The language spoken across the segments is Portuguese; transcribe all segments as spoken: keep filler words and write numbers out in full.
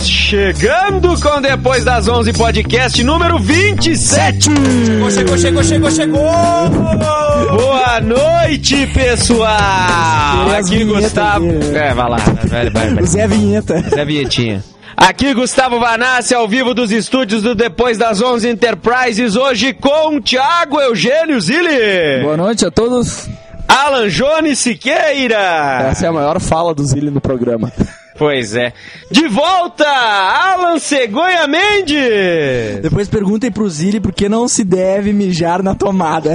Estamos chegando com Depois das onze podcast número vinte e sete. Chegou, chegou, chegou, chegou, chegou. Boa noite, pessoal. Aqui Gustavo. É, vai lá, vai, vai, vai. Zé Vinheta. Zé Vinhetinha. Aqui Gustavo Vanassi, ao vivo dos estúdios do Depois das onze Enterprises, hoje com Thiago Eugênio Zilli. Boa noite a todos. Alan Jones Siqueira. Essa é a maior fala do Zilli no programa. Pois é. De volta, Alan Cegonha Mendes. Depois perguntem pro Zilli por que não se deve mijar na tomada.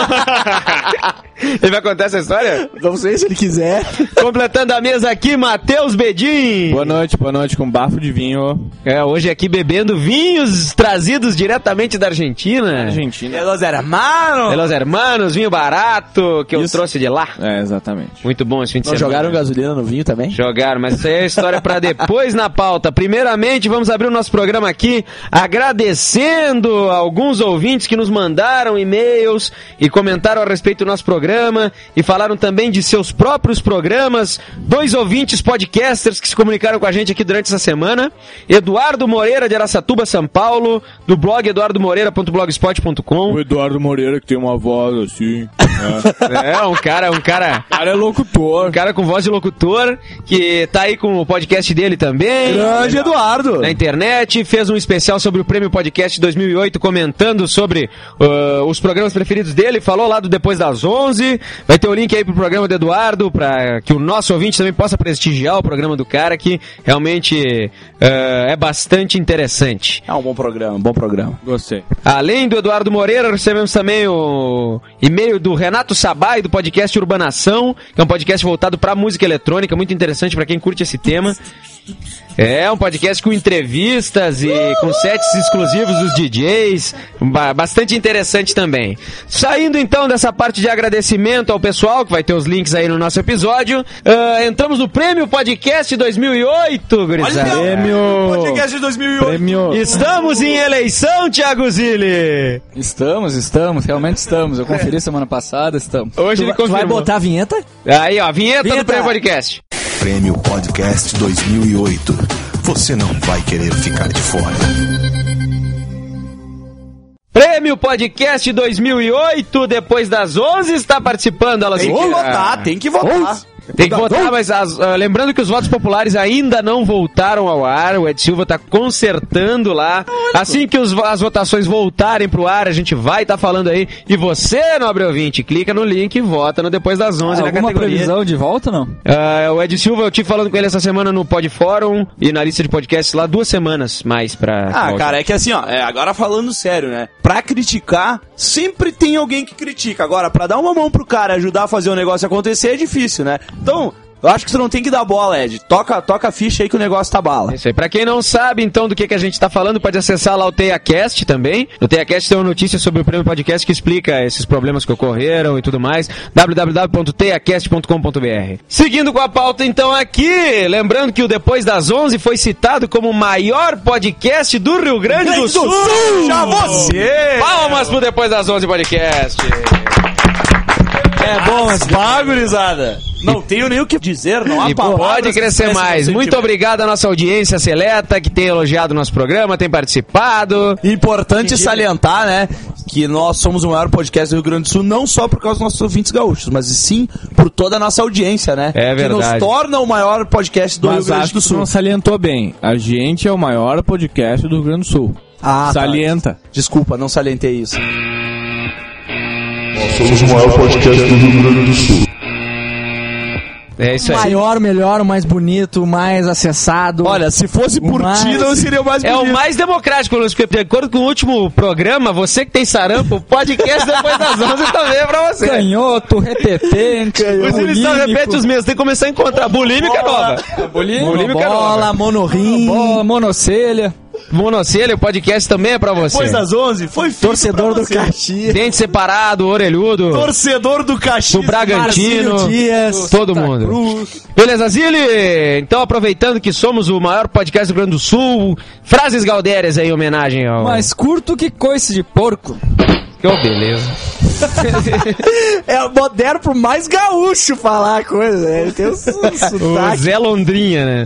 Ele vai contar essa história? Não sei se ele quiser. Completando a mesa aqui, Matheus Bedin. Boa noite, boa noite, com bafo de vinho. É, hoje aqui bebendo vinhos trazidos diretamente da Argentina. Argentina. É Los Hermanos. É Los Hermanos, vinho barato, que eu Isso. trouxe de lá. É, exatamente. Muito bom esse fim de Não semana. jogaram gasolina no vinho também? Jogaram, mas isso aí é história pra depois na pauta. Primeiramente, vamos abrir o nosso programa aqui agradecendo alguns ouvintes que nos mandaram e-mails e comentaram a respeito do nosso programa e falaram também de seus próprios programas. Dois ouvintes podcasters que se comunicaram com a gente aqui durante essa semana. Eduardo Moreira, de Araçatuba, São Paulo, do blog eduardo moreira ponto blogspot ponto com. O Eduardo Moreira, que tem uma voz assim... É, é um cara, um cara... O cara é locutor. Um cara com voz de locutor, que tá aí com o podcast dele também. Grande Eduardo. Na internet, fez um especial sobre o Prêmio Podcast dois mil e oito, comentando sobre uh, os programas preferidos dele, falou lá do Depois das onze, vai ter o link aí pro programa do Eduardo, pra que o nosso ouvinte também possa prestigiar o programa do cara, que realmente uh, é bastante interessante. É um bom programa, um bom programa. Gostei. Além do Eduardo Moreira, recebemos também o e-mail do Renato Sabai, do podcast Urbanação, que é um podcast voltado pra música eletrônica, muito interessante pra quem curte esse tema. É um podcast com entrevistas e com sets exclusivos dos D Js, bastante interessante também. Saindo então dessa parte de agradecimento ao pessoal, que vai ter os links aí no nosso episódio, uh, entramos no Prêmio Podcast dois mil e oito, gurizada. Prêmio... Podcast dois mil e oito. Prêmio... Estamos em eleição, Thiago Zilli. Estamos, estamos, realmente estamos. Eu conferi semana passada, estamos. Hoje Tu, ele tu vai confirmou. botar a vinheta? Aí, ó, vinheta, Vinheta. do Prêmio Podcast. Prêmio Podcast dois mil e oito. Você não vai querer ficar de fora. Prêmio Podcast dois mil e oito, Depois das onze, está participando. Elas Tem que votar, tem que votar. Tem que votar, mas as, uh, lembrando que os votos populares ainda não voltaram ao ar. O Ed Silva está consertando lá. Assim que os, as votações voltarem pro ar, a gente vai estar tá falando aí. E você, nobre ouvinte, clica no link e vota no Depois das onze Ah, na alguma categoria. previsão de volta, não? Uh, o Ed Silva, eu tive falando com ele essa semana no Pod Fórum e na lista de podcasts lá, duas semanas mais pra... Ah, volta. cara, é que assim, ó, é, agora falando sério, né? Pra criticar, sempre tem alguém que critica. Agora, pra dar uma mão pro cara, ajudar a fazer o negócio acontecer, é difícil, né? Então, eu acho que você não tem que dar bola, Ed. Toca, toca a ficha aí que o negócio tá bala. Isso aí. Pra quem não sabe, então, do que, que a gente tá falando, pode acessar lá o TeiaCast também. No TeiaCast tem uma notícia sobre o Prêmio Podcast que explica esses problemas que ocorreram e tudo mais. w w w ponto teiacast ponto com ponto b r. Seguindo com a pauta, então, aqui, lembrando que o Depois das onze foi citado como o maior podcast do Rio Grande do Sul. Já você! Palmas pro Depois das onze podcast. É bom, mas vá, gurizada. Não tenho nem o que dizer, não há E palavras pode que crescer expressem mais. meu Muito sentimento. obrigado à nossa audiência seleta que tem elogiado o nosso programa, tem participado. Importante salientar, né, que nós somos o maior podcast do Rio Grande do Sul, não só por causa dos nossos ouvintes gaúchos, mas sim por toda a nossa audiência, né? É verdade. Que nos torna o maior podcast do Rio Mas Grande acho do que tu Sul. não salientou bem. A gente é o maior podcast do Rio Grande do Sul. Ah, tá. Salienta. Desculpa, não salientei isso. Somos o maior podcast do Rio Grande do Sul. É isso aí. Maior, melhor, o mais bonito, o mais acessado. Olha, se fosse por mais- ti, não seria o mais É bonito. o mais democrático, Luiz, porque de acordo com o último programa, você que tem sarampo, o podcast Depois das onze também é pra você. Canhoto, repetente, Os eles só repetem os mesmos, tem que começar a encontrar bulímica nova. Bulímica bola, nova. monorrim. bola, monocelha. Monocelha, o podcast também é pra você. Depois das onze, foi feito Torcedor pra do você. Caxias. Dente separado, orelhudo, Torcedor do do Caxias. Bragantino, Marcílio Dias. todo mundo. Beleza, Zili? Então, aproveitando que somos o maior podcast do Rio Grande do Sul, frases gaudérias aí em homenagem ao... Mais curto que coice de porco. Que oh, beleza. É moderno pro mais gaúcho falar a coisa, né? Ele tem um O sotaque. Zé Londrinha, né?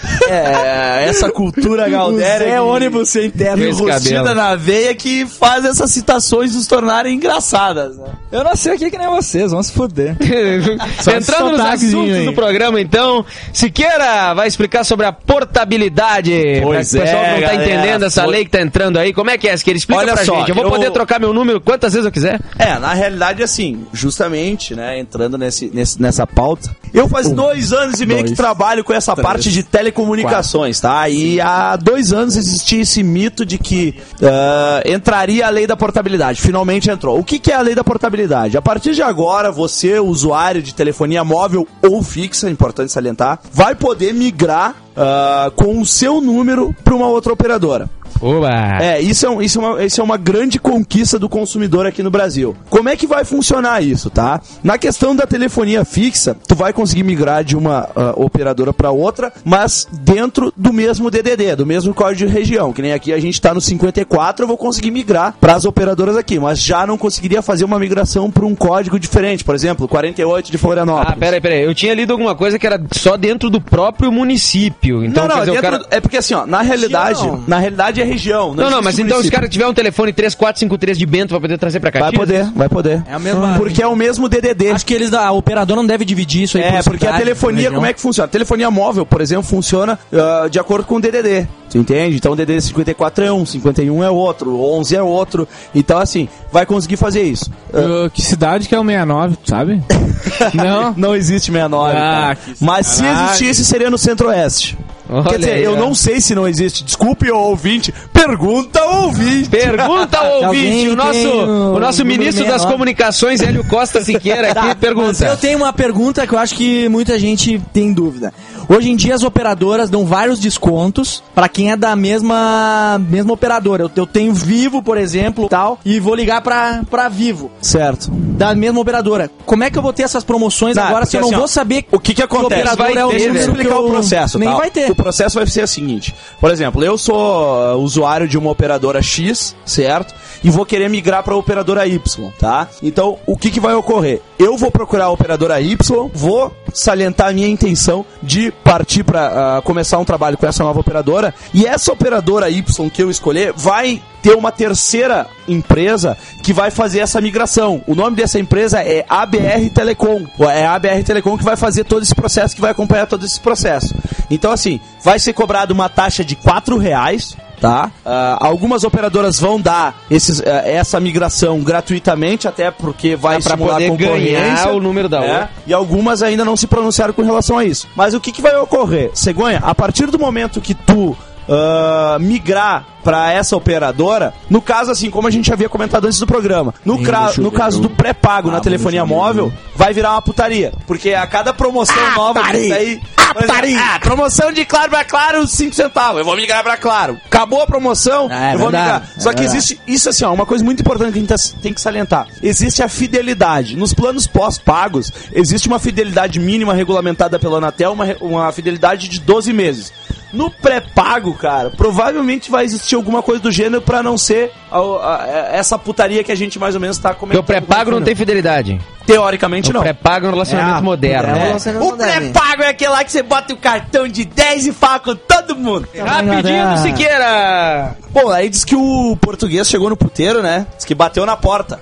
É, essa cultura Galdéria. É ônibus sem teto. Enrustida na veia que faz essas citações nos tornarem engraçadas, né? Eu não sei aqui que nem vocês, vamos se fuder. Entrando nos assuntos aí. do programa, então, Siqueira vai explicar sobre a portabilidade. Pois pra o pessoal é, que não tá galera, entendendo essa foi- lei que tá entrando aí. Como é que é, Siqueira? Explica Olha pra só, gente. Eu vou eu- poder trocar meu número quantas vezes eu quiser. É, na realidade, assim, justamente, né, entrando nesse, nesse, nessa pauta, eu faz um, dois anos e meio dois, que trabalho com essa três, parte de telecomunicações, tá? E há dois anos existia esse mito de que uh, entraria a lei da portabilidade. Finalmente entrou. O que, que é a lei da portabilidade? A partir de agora, você, usuário de telefonia móvel ou fixa, importante salientar, vai poder migrar uh, com o seu número para uma outra operadora. Oba! É, isso é, um, isso, é uma, isso é uma grande conquista do consumidor aqui no Brasil. Como é que vai funcionar isso, tá? Na questão da telefonia fixa, tu vai conseguir migrar de uma uh, operadora para outra, mas dentro do mesmo D D D, do mesmo código de região. Que nem aqui a gente tá no cinquenta e quatro, eu vou conseguir migrar para as operadoras aqui, mas já não conseguiria fazer uma migração para um código diferente, por exemplo, quarenta e oito de Florianópolis. Ah, peraí, peraí. Eu tinha lido alguma coisa que era só dentro do próprio município. Então, não, não, quer dizer, o dentro cara... do- é porque assim, ó, na realidade, Região. na realidade é região. Não, não, mas existe então se o município. cara tiver um telefone três quatro cinco três de Bento, vai poder trazer pra cá? Vai poder, vai poder. É a mesma- Porque é o mesmo D D D. Acho que eles, a operadora não deve dividir isso aí. É, porque a telefonia, como é que funciona? A telefonia móvel, por exemplo, funciona uh, de acordo com o D D D. Tu entende? Então o D D D cinquenta e quatro é um, cinquenta e um é outro, onze é outro. Então, assim, vai conseguir fazer isso. Uh, Uh, que cidade que é o sessenta e nove, sabe? Não? não existe sessenta e nove. Ah, cara. que Mas se sacanagem. existisse, seria no Centro-Oeste. Olha Quer dizer, aí, eu ó. não sei se não existe. Desculpe, ô ouvinte. Pergunta ao ouvinte. Pergunta ao ouvinte, alguém o nosso, tem o o nosso número ministro das menor. comunicações, Hélio Costa Siqueira, aqui, Tá, pergunta. mas eu tenho uma pergunta que eu acho que muita gente tem dúvida. Hoje em dia as operadoras dão vários descontos pra quem é da mesma mesma operadora. Eu, eu tenho Vivo, por exemplo, tal, e vou ligar pra, pra Vivo, Certo. da mesma operadora. Como é que eu vou ter essas promoções Não, agora se porque eu não assim, ó, vou saber o que que acontece? operadora Vai é o ter, Deixa eu número explicar que eu- o processo. Nem tá? vai ter. O processo vai ser o seguinte. Por exemplo, eu sou uh, usuário de uma operadora X, certo? E vou querer migrar para a operadora Y, tá? Então, o que que vai ocorrer? Eu vou procurar a operadora Y, vou salientar a minha intenção de partir para uh, começar um trabalho com essa nova operadora, e essa operadora Y que eu escolher vai ter uma terceira empresa que vai fazer essa migração. O nome dessa empresa é A B R Telecom. É a A B R Telecom que vai fazer todo esse processo, que vai acompanhar todo esse processo. Então, assim, vai ser cobrado uma taxa de quatro reais, tá? Ah, algumas operadoras vão dar esses, ah, essa migração gratuitamente, até porque vai Dá pra estimular poder a concorrência. ganhar o número da É, outra. e algumas ainda não se pronunciaram com relação a isso. Mas o que, que vai ocorrer? Cegonha, a partir do momento que tu ah, migrar para essa operadora, no caso, assim, como a gente havia comentado antes do programa, no, cra- no caso do pré-pago na telefonia móvel, vai virar uma putaria. Porque a cada promoção nova que daí. Por exemplo, ah, promoção de Claro pra Claro, cinco centavos. Eu vou migrar pra Claro. Acabou a promoção, É, eu vou verdade, migrar. Só é que verdade. existe, isso assim, ó, uma coisa muito importante que a gente tá- tem que salientar. Existe a fidelidade. Nos planos pós-pagos, existe uma fidelidade mínima regulamentada pela Anatel, uma, re- uma fidelidade de doze meses. No pré-pago, cara, provavelmente vai existir alguma coisa do gênero pra não ser a- a- a- essa putaria que a gente mais ou menos tá Porque comentando. o pré-pago não tem fidelidade. Teoricamente O não. pré-pago é um relacionamento É, moderno. é um né? relacionamento O pré-pago é aquele lá que você bota o cartão de dez e fala com todo mundo. Rapidinho do Siqueira! Bom, aí diz que o português chegou no puteiro, né? Diz que bateu na porta.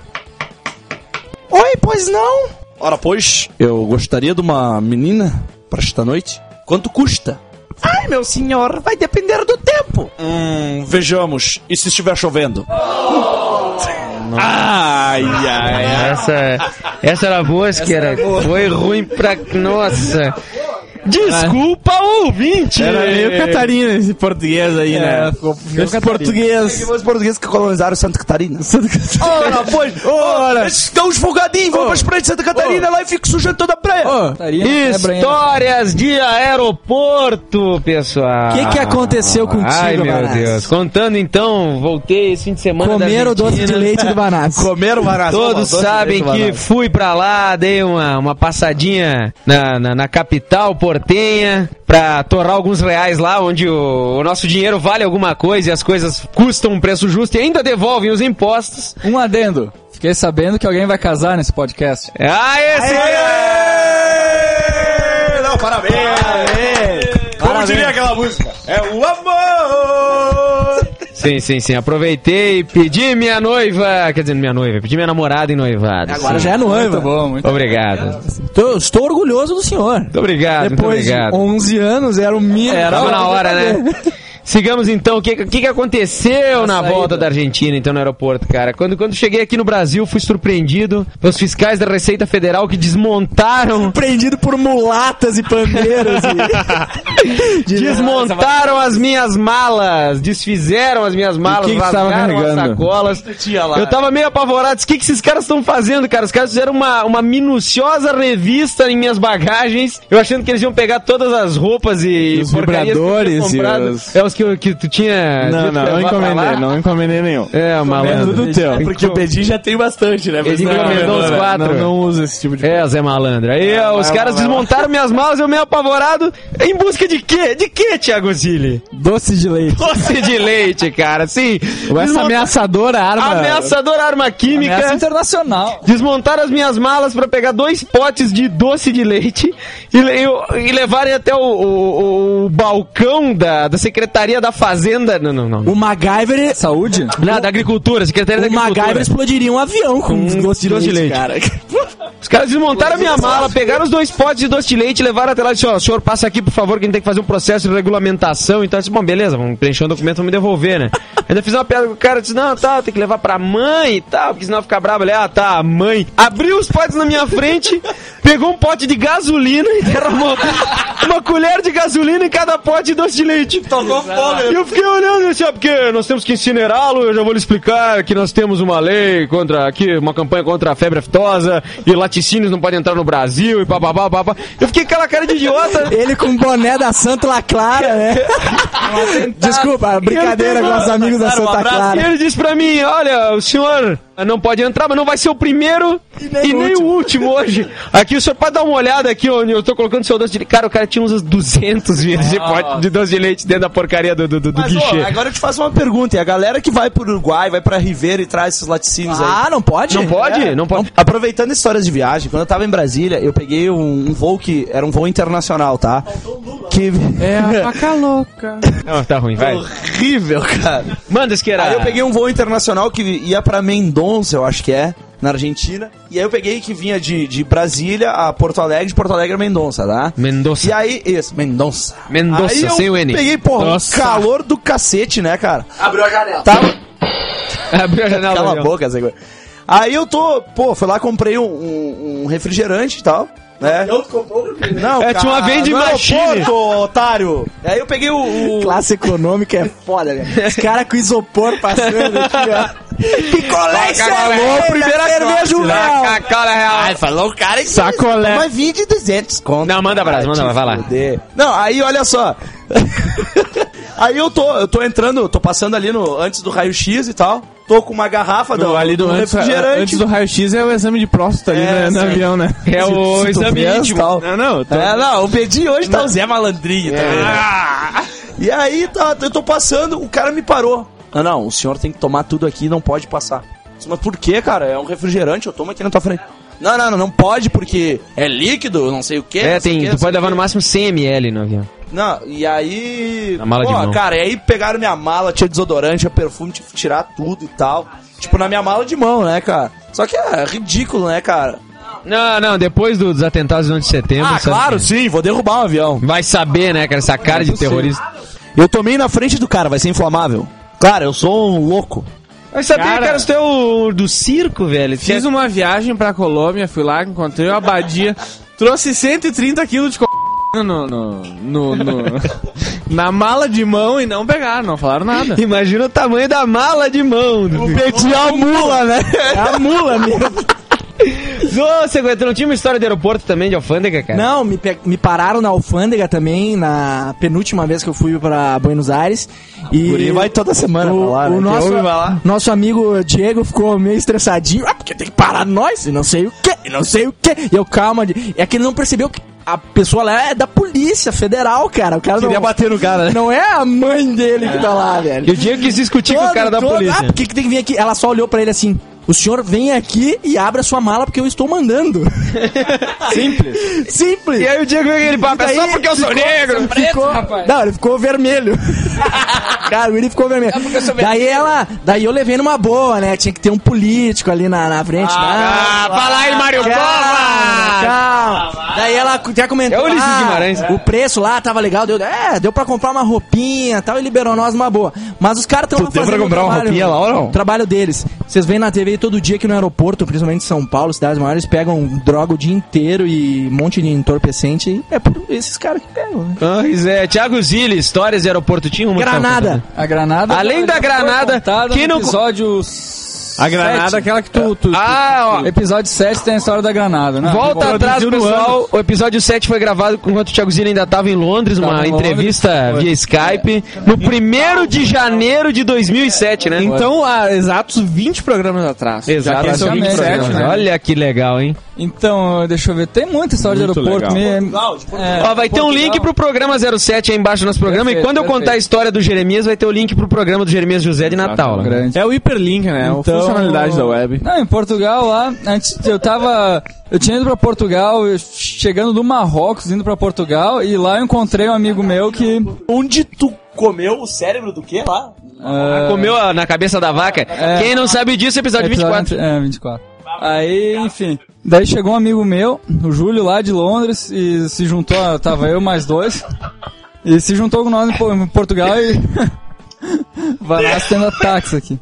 Oi, pois não? Ora, pois, eu gostaria de uma menina pra esta noite. Quanto custa? Ai, meu senhor, vai depender do tempo. Hum, vejamos. E se estiver chovendo? Ai, ai, ai. Essa, essa era boa, Siqueira. Foi ruim pra... Nossa. Desculpa, ouvinte! Era meio Catarina esse português aí, né? Esse português. Que os portugueses que colonizaram Santa Catarina. Ora, pois, ora, esses estão os folgadinhos, vão pra praia de Santa Catarina lá e ficam sujando toda a praia. Histórias de aeroporto, pessoal. O que que aconteceu contigo, Ai, meu Banassi? Deus. Contando então, voltei esse fim de semana da Comer o doce de Argentina. leite do Banassi. Comeram barato. Todos sabem que fui pra lá, dei uma, uma passadinha na, na, na capital portenha pra torrar alguns reais lá, onde o, o nosso dinheiro vale alguma coisa e as coisas custam um preço justo e ainda devolvem os impostos. Um adendo. Fiquei sabendo que alguém vai casar nesse podcast. Ah, esse Não, parabéns. Como Como diria aquela música? É o amor! Sim, sim, sim. Aproveitei e pedi minha noiva. Quer dizer, minha noiva, pedi minha namorada em noivado. Agora sim. já é noiva. Muito bom, muito Obrigado. Tô, estou orgulhoso do senhor. Muito obrigado, Depois muito obrigado. de onze anos, era o mínimo. Era Tava na hora, né? Sigamos então, o que, que, que aconteceu na volta da Argentina, então, no aeroporto, cara? Quando, quando cheguei aqui no Brasil, fui surpreendido pelos fiscais da Receita Federal que desmontaram... Surpreendido por mulatas e pandeiros. E... desmontaram as minhas malas, desfizeram as minhas malas, que que tava rasgaram as carregando? sacolas. Eu tava meio apavorado, disse, o que, que esses caras estão fazendo, cara? Os caras fizeram uma, uma minuciosa revista em minhas bagagens, eu achando que eles iam pegar todas as roupas e Os porcarias que eu tinha vibradores e comprado. os- É os que, que tu tinha... Não, dito não, não levar pra lá. encomendei, não encomendei nenhum. É, malandro. Tudo teu. Porque o Bedinho já tem bastante, né? Ele Não, encomendou não, os não, quatro. Não, não usa esse tipo de É, Zé Malandro. Aí ó, os caras desmontaram minhas malas, eu meio apavorado. Em busca de quê? De quê, Thiago Zilli? Doce de leite. Doce de leite, cara, sim. Essa Desmonta- ameaçadora arma. Ameaçadora arma química. Ameaça internacional. Desmontaram as minhas malas pra pegar dois potes de doce de leite e, le- e levarem até o, o- o balcão da, da Secretaria da Fazenda. Não, não, não. O MacGyver... Saúde? Não, da Agricultura, Secretaria O da Agricultura. MacGyver explodiria um avião com doce de doce de leite, leite. cara. Os caras desmontaram a minha mala, pegaram os dois potes de doce de leite, levaram até lá e disseram, ó, o senhor passa aqui, por favor, que a gente tem que fazer um processo de regulamentação. Então eu disse, bom, beleza, vamos preencher um documento, vamos me devolver, né? Ainda fiz uma piada com o cara, disse, não, tá, tem que levar pra mãe e tal, porque senão fica bravo. Ele, ah, tá, a mãe. Abriu os potes na minha frente, pegou um pote de gasolina e derramou uma colher de gasolina em cada pote de doce de leite. Tocou fogo. E eu fiquei olhando assim, ó, porque nós temos que incinerá-lo, eu já vou lhe explicar que nós temos uma lei contra, aqui, uma campanha contra a febre aftosa, e laticínios não podem entrar no Brasil, e papapá, papapá. Eu fiquei com aquela cara de idiota. Ele com o boné da Santa La Clara, né? Desculpa, brincadeira com os amigos da Santa E Clara. ele disse pra mim, olha, o senhor não pode entrar, mas não vai ser o primeiro e nem, o último hoje. Aqui o senhor pode dar uma olhada aqui onde eu tô colocando seu doce de leite. Cara, o cara tinha uns duzentos vidros de pote de doce de leite dentro da porcaria do, do, do, do Mas, guichê. ó, agora eu te faço uma pergunta. E a galera que vai pro Uruguai, vai pra Ribeira e traz esses laticínios aí? Ah, não pode? Não pode? Não pode. Aproveitando histórias de viagem, quando eu tava em Brasília, eu peguei um, um voo que era um voo internacional, tá? Que... É a faca louca. Não, tá ruim, vai. horrível, cara. Manda, Esquerda. Aí eu peguei um voo internacional que ia pra Mendonça, eu acho que é, na Argentina. E aí eu peguei que vinha de, de Brasília a Porto Alegre, de Porto Alegre a Mendonça, tá? Mendonça. E aí, isso, Mendonça. Mendonça, aí eu sem o N. peguei, porra, um Nossa. calor do cacete, né, cara? Abriu a janela. Tava... Abriu a janela. Cala a Daniel. boca, Zé. Aí eu tô, pô, fui lá, comprei um, um, um refrigerante e tal, né? Eu comprou o Não, É, tinha uma vending no machine. aeroporto, otário. Aí eu peguei o... o... Classe econômica é foda, velho. Os caras com isopor passando aqui, ó. Picolé, Coca-Cola, primeira cerveja, o real. Coca-Cola real. falou o cara que... Sacolé. Vai vir de duzentos conto. Não, manda abraço, manda lá, vai lá. Fuder. Não, aí olha só. Aí eu tô, eu tô entrando, tô passando ali no, antes do raio-x e tal. Tô com uma garrafa do, ali do, do antes, refrigerante. antes do raio-x é o exame de próstata ali, É, né, no sim. avião, né? É o Se tu exame fez, íntimo. tal. Não, não. Tô... É, não, o Bedinho hoje tá o Zé Malandrinho também. né? Ah! E aí, tá, eu tô passando, o cara me parou. Não, não, o senhor tem que tomar tudo aqui, não pode passar. Mas por quê, cara? É um refrigerante, eu tomo aqui na tua frente. Não, não, não, não pode porque é líquido, não sei o quê. É, não sei tem, o quê, tu não sei pode o levar quê. no máximo cem mililitros no avião. Não, e aí... Na mala de pô, mão. cara, e aí pegaram minha mala, tinha desodorante, tinha perfume, tive que tirar tudo e tal. Tipo, na minha mala de mão, né, cara? Só que é ridículo, né, cara? Não, não, depois do- dos atentados do onze de setembro... Ah, sabe claro, que- sim, vou derrubar um avião. Vai saber, né, cara, essa cara de terrorista. Eu tomei na frente do cara, vai ser inflamável. Claro, eu sou um louco. Vai saber, Cara, cara, você é o do circo, velho. Fiz uma viagem pra Colômbia, fui lá, encontrei uma abadia, trouxe cento e trinta quilos de co... No, no, no, no- na mala de mão e não pegaram, não falaram nada. Imagina o tamanho da mala de mão. Do... Pedir a mula, né? É a mula mesmo. Ô, Segueta, não tinha uma história de aeroporto também, de alfândega, cara? Não, me, pe- me pararam na alfândega também, na penúltima vez que eu fui pra Buenos Aires. E O Guri vai toda semana o, pra lá, o né? Que nosso, ouve, vai lá. nosso amigo Diego ficou meio estressadinho. Ah, porque tem que parar nós, e não sei o que, e não sei o que. E eu, calma, Di- é que ele não percebeu que a pessoa lá é da polícia federal, cara. O cara Queria não, bater no cara, né? não é a mãe dele que tá lá, velho. E o Diego quis discutir com o cara da Todo- polícia. Ah, por que, que tem que vir aqui? Ela só olhou pra ele assim. o senhor vem aqui e abre a sua mala porque eu estou mandando. Simples. Simples. E aí o Diego veio aquele papo, é só porque eu sou negro. Ficou, não, ele ficou vermelho. Cara, ele ficou vermelho. Daí ela, daí eu levei numa boa, né? Tinha que ter um político ali na, na frente. Ah, não, fala aí, Mário Covas! Calma. Daí ela já comentou. É o Ulisses ah, Guimarães. O preço lá tava legal, deu, é, deu pra comprar uma roupinha e tal, e liberou nós numa boa. Mas os caras estão deu fazendo pra comprar o uma trabalho, roupinha lá ou não? o trabalho deles. Vocês veem na T V todo dia que no aeroporto, principalmente em São Paulo, cidades maiores, pegam droga o dia inteiro e um monte de entorpecente. E é por esses caras que pegam, né? Pois é, Thiago Zilli, histórias de aeroporto tinha uma. Granada. A Granada... Além da Granada, que que no no episódio... A Granada, aquela que tu... tu Ah, ó. Episódio sete tem a história da Granada, né? Volta Produziu atrás, no pessoal. O episódio sete foi gravado enquanto o Thiago Zilli ainda estava em Londres, Tava uma em Londres, entrevista foi. via Skype, no primeiro de janeiro de dois mil e sete, né? Então, há exatos vinte programas atrás. Exatamente. Já tem vinte programas, né? Olha que legal, hein? Então, deixa eu ver. Tem muita história Muito de aeroporto. legal. Me, é, Ó, vai ter um Portugal. link pro programa zero sete aí embaixo no nosso programa. Perfeito, e quando eu perfeito. contar a história do Jeremias, vai ter o link pro programa do Jeremias José de Natal. Lá. Grande. É o hiperlink, né? A Então- funcionalidade da web. Não, em Portugal lá, antes eu tava. Eu tinha ido pra Portugal, eu chegando do Marrocos, indo pra Portugal, e lá eu encontrei um amigo meu que. Onde tu comeu o cérebro do quê lá? ah, Comeu a- na cabeça da vaca. Quem não sabe disso, episódio vinte e quatro. É, vinte e quatro. Aí, enfim. Daí chegou um amigo meu, o Júlio, lá de Londres, e se juntou, tava eu mais dois, e se juntou com nós em Po- em Portugal e. Vai lá tendo ataques aqui.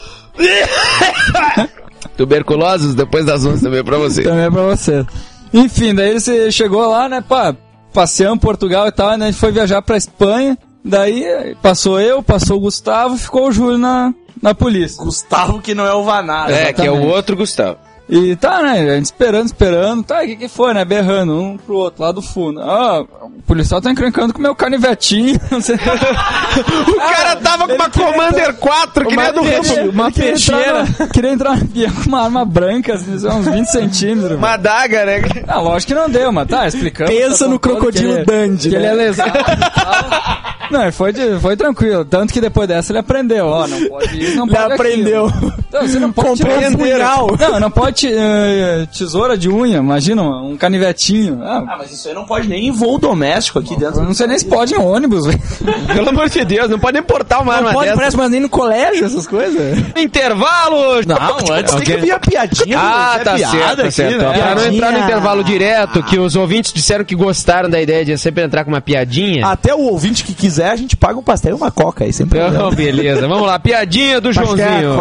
Tuberculosos depois das onze também pra você. Também é pra você. Enfim, daí você chegou lá, né, pá, passeamos em Portugal e tal, né, a gente foi viajar pra Espanha, daí passou eu, passou o Gustavo, ficou o Júlio na, na polícia. Gustavo que não é o Vanada. É, que é o Exatamente. outro Gustavo. E tá, né, a gente esperando, esperando, tá, o que que foi, né, berrando um pro outro, lá do fundo. Ah, o policial tá encrencando com o meu canivetinho, não sei. O cara tava com uma Commander quatro, que nem a do peixe- Rambo. uma queria entrar peixeira. Queria entrar na pia com uma arma branca, assim, uns vinte centímetros. Uma adaga, né? Ah, lógico que não deu, mas tá, explicando. Pensa no crocodilo Dandy, Que né? ele é lesado. Não, foi, de- foi tranquilo. Tanto que depois dessa ele aprendeu. Ó, não pode isso, não Ele pode aprendeu. aquilo. Então, você não pode Comprou tirar um punhal. Não, não pode ti- eh, tesoura de unha. Imagina, um canivetinho. Ah, Ah, mas isso aí não pode nem em voo doméstico aqui dentro. eu não sei nem se pode em ônibus, velho. Pelo amor de Deus, não pode nem portar uma Não arma pode, dessa. parece, mas nem no colégio, essas coisas. Intervalo! Não, antes tem que vir a piadinha. Ah, do tá Zé certo, Piada tá aqui, certo. né? Ó, pra não entrar no Piadinha. intervalo direto, que os ouvintes disseram que gostaram da ideia de sempre entrar com uma piadinha. Até o ouvinte que quiser, a gente paga um pastel e uma coca aí, sem problema. Então, beleza. Vamos lá, piadinha do Joãozinho.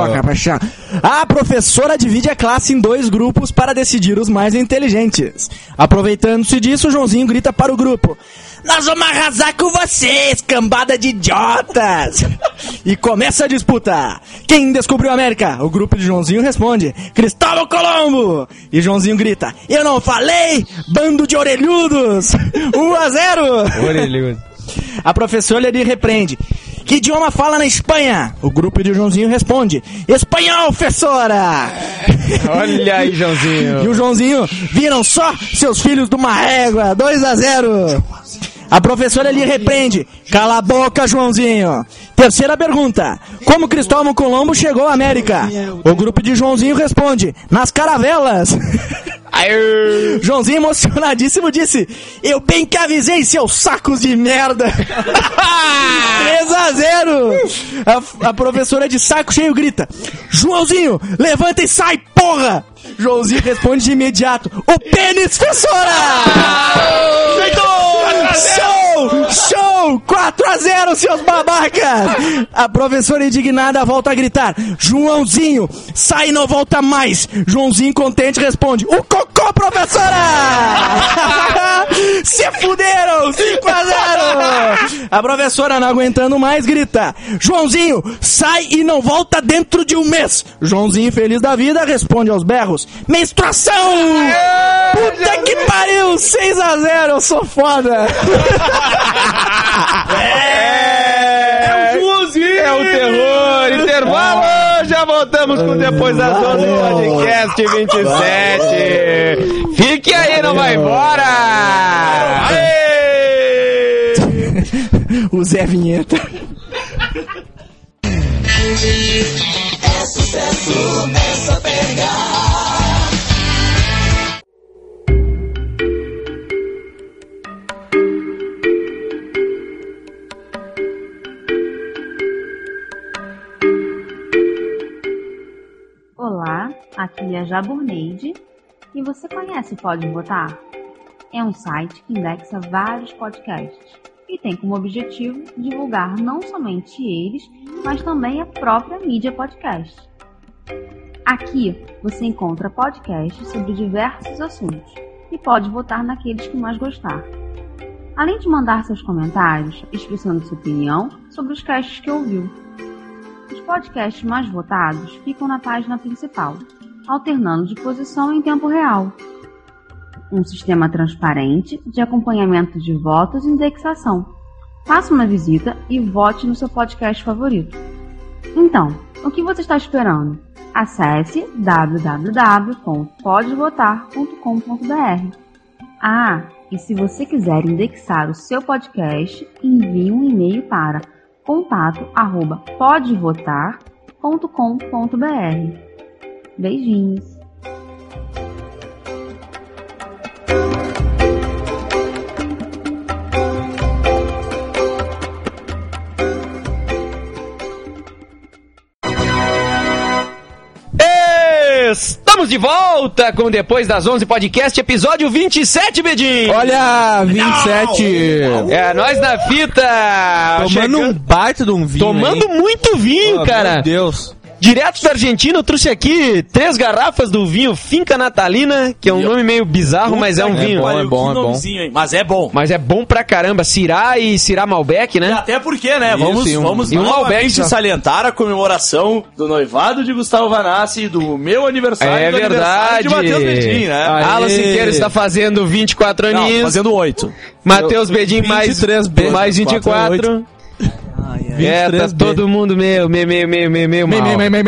A professora divide a classe em dois grupos para decidir os mais inteligentes. Aproveitando-se disso, o Joãozinho grita para o grupo: "Nós vamos arrasar com vocês, cambada de idiotas!" E começa a disputa. Quem descobriu a América? O grupo de Joãozinho responde: "Cristóvão Colombo!" E Joãozinho grita: "Eu não falei, bando de orelhudos!" um a zero. Orelhudo. A professora lhe repreende: "Que idioma fala na Espanha?" O grupo de Joãozinho responde: "Espanhol, professora!" Olha aí, Joãozinho. E o Joãozinho: "Viram só, seus filhos de uma régua, dois a zero. A professora lhe repreende: "Cala a boca, Joãozinho." Terceira pergunta: como Cristóvão Colombo chegou à América? O grupo de Joãozinho responde: "Nas caravelas." Joãozinho, emocionadíssimo, disse: "Eu bem que avisei, seus sacos de merda." três a zero. A, a professora de saco cheio grita: "Joãozinho, levanta e sai, porra!" Joãozinho responde de imediato: "O pênis, professora!" Show! Show! quatro a zero, seus babacas! A professora indignada volta a gritar: "Joãozinho, sai e não volta mais!" Joãozinho contente responde: "O cocô, professora!" Se fuderam! cinco a zero! A professora, não aguentando mais, grita: "Joãozinho, sai e não volta dentro de um mês!" Joãozinho, feliz da vida, responde aos berros: "Menstruação!" Puta que pariu! seis a zero, eu sou foda! É o Joãozinho! É o terror! Intervalo! Já voltamos com Depois das onze do Podcast vinte e sete. Fique aí, não vai embora! Aê! O Zé Vinheta. É sucesso, é saber. Aqui é a Jaburneide e você conhece o Pode Votar? É um site que indexa vários podcasts e tem como objetivo divulgar não somente eles, mas também a própria mídia podcast. Aqui você encontra podcasts sobre diversos assuntos e pode votar naqueles que mais gostar. Além de mandar seus comentários expressando sua opinião sobre os casts que ouviu. Os podcasts mais votados ficam na página principal, alternando de posição em tempo real. Um sistema transparente de acompanhamento de votos e indexação. Faça uma visita e vote no seu podcast favorito. Então, o que você está esperando? Acesse w w w ponto pode votar ponto com ponto b r. Ah, e se você quiser indexar o seu podcast, envie um e-mail para contato arroba pode votar ponto com ponto b r. Beijinhos! Estamos de volta com Depois das onze Podcast, episódio vinte e sete, Bedinho. Olha, vinte e sete. É, nós na fita. Tomando chegando, um baita de um vinho. Tomando hein? muito vinho, Oh, cara. Meu Deus. Direto da Argentina, eu trouxe aqui três garrafas do vinho Finca Natalina, que é um nome meio bizarro, mas é um vinho. bom, é bom, é bom. Mas é bom. Mas é bom pra caramba. Cirá e Cirá Malbec, né? Até porque, né? Isso, vamos e um- vamos e um novamente Malbec já. salientar a comemoração do noivado de Gustavo Vanassi, do meu aniversário É e do aniversário verdade. de Matheus Bedin, né? Aê. Alan Siqueira está fazendo vinte e quatro Não, aninhos. fazendo oito. Matheus Bedin mais, vinte e três B, mais vinte e quatro. É, tá todo mundo meio, meio, meio, meio, meio, meio mal.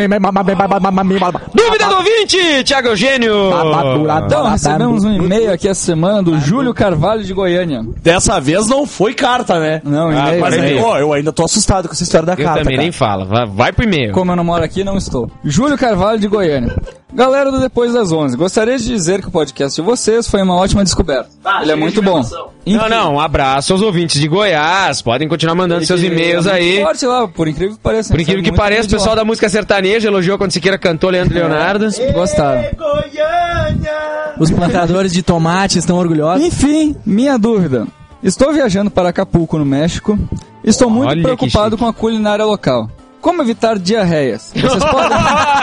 Dúvida do ouvinte, Thiago Eugênio. Então, recebemos um e-mail aqui essa semana do Júlio Carvalho de Goiânia. Dessa vez não foi carta, né? Não, Ah, e-mail. Mas foi aí, e-mail. ó, eu ainda tô assustado com essa história da Eu carta, também cara. nem fala, vai, vai pro e-mail. Como eu não moro aqui, não estou. Júlio Carvalho de Goiânia. Galera do Depois das onze, gostaria de dizer que o podcast de vocês foi uma ótima descoberta. Tá, Ele é chega muito de bom. informação. Não, não, um abraço aos ouvintes de Goiás, podem continuar mandando seus e-mails aí. Forte lá, por incrível que pareça. Por incrível que pareça, o pessoal da música sertaneja elogiou quando Siqueira cantou Leandro Leonardo. Gostaram. Os plantadores de tomate estão orgulhosos. Enfim, minha dúvida. Estou viajando para Acapulco, no México. Estou muito Olha que preocupado chique. com a culinária local. Como evitar diarreias? Vocês podem...